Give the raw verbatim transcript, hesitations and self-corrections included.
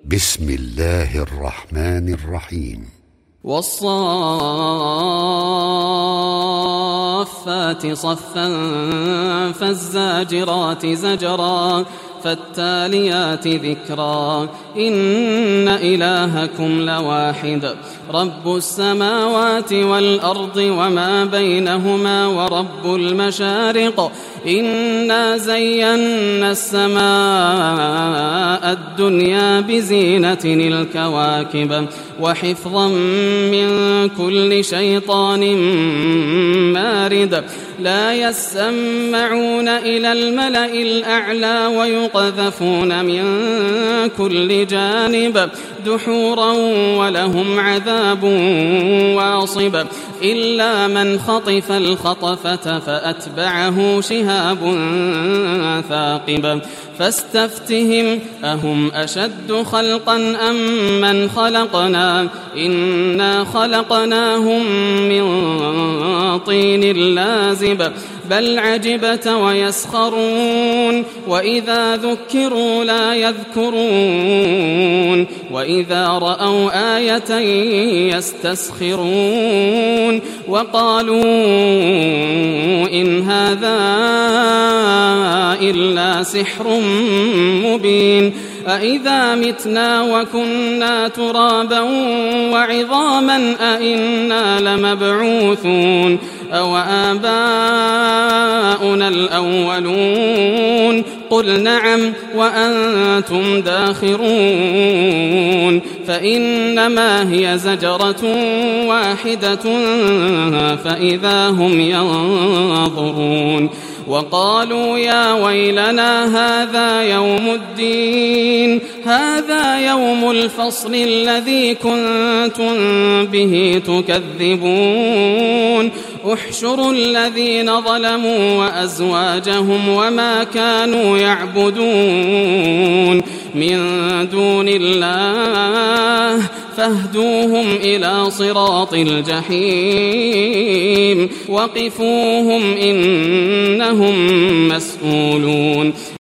بسم الله الرحمن الرحيم. والصافات صفا فالزاجرات زجرا فالتاليات ذكرا إن إلهكم لواحد رب السماوات والأرض وما بينهما ورب المشارق إنا زينا السماء الدنيا بزينة الكواكب وحفظا من كل شيطان مارد لا يسمعون إلى الملأ الأعلى ويقذفون من كل جانب دحورا ولهم عذاب واصب إلا من خطف الخطفة فأتبعه شهاب ثاقب فاستفتهم أهم أشد خلقا أم من خلقنا إنا خلقناهم من طين لازب بل عجبت ويسخرون وإذا ذكروا لا يذكرون وإذا رأوا آية يستسخرون وقالوا إن هذا إلا سحر مبين أإذا متنا وكنا ترابا وعظاما أإنا لمبعوثون أو آباؤنا الأولون قل نعم وأنتم داخرون فإنما هي زجرة واحدة فإذا هم ينظرون وقالوا يا ويلنا هذا يوم الدين هذا يوم الفصل الذي كنتم به تكذبون احشروا الذين ظلموا وأزواجهم وما كانوا يعبدون من دون الله فاهدوهم إلى صراط الجحيم وقفوهم إنهم مسؤولون.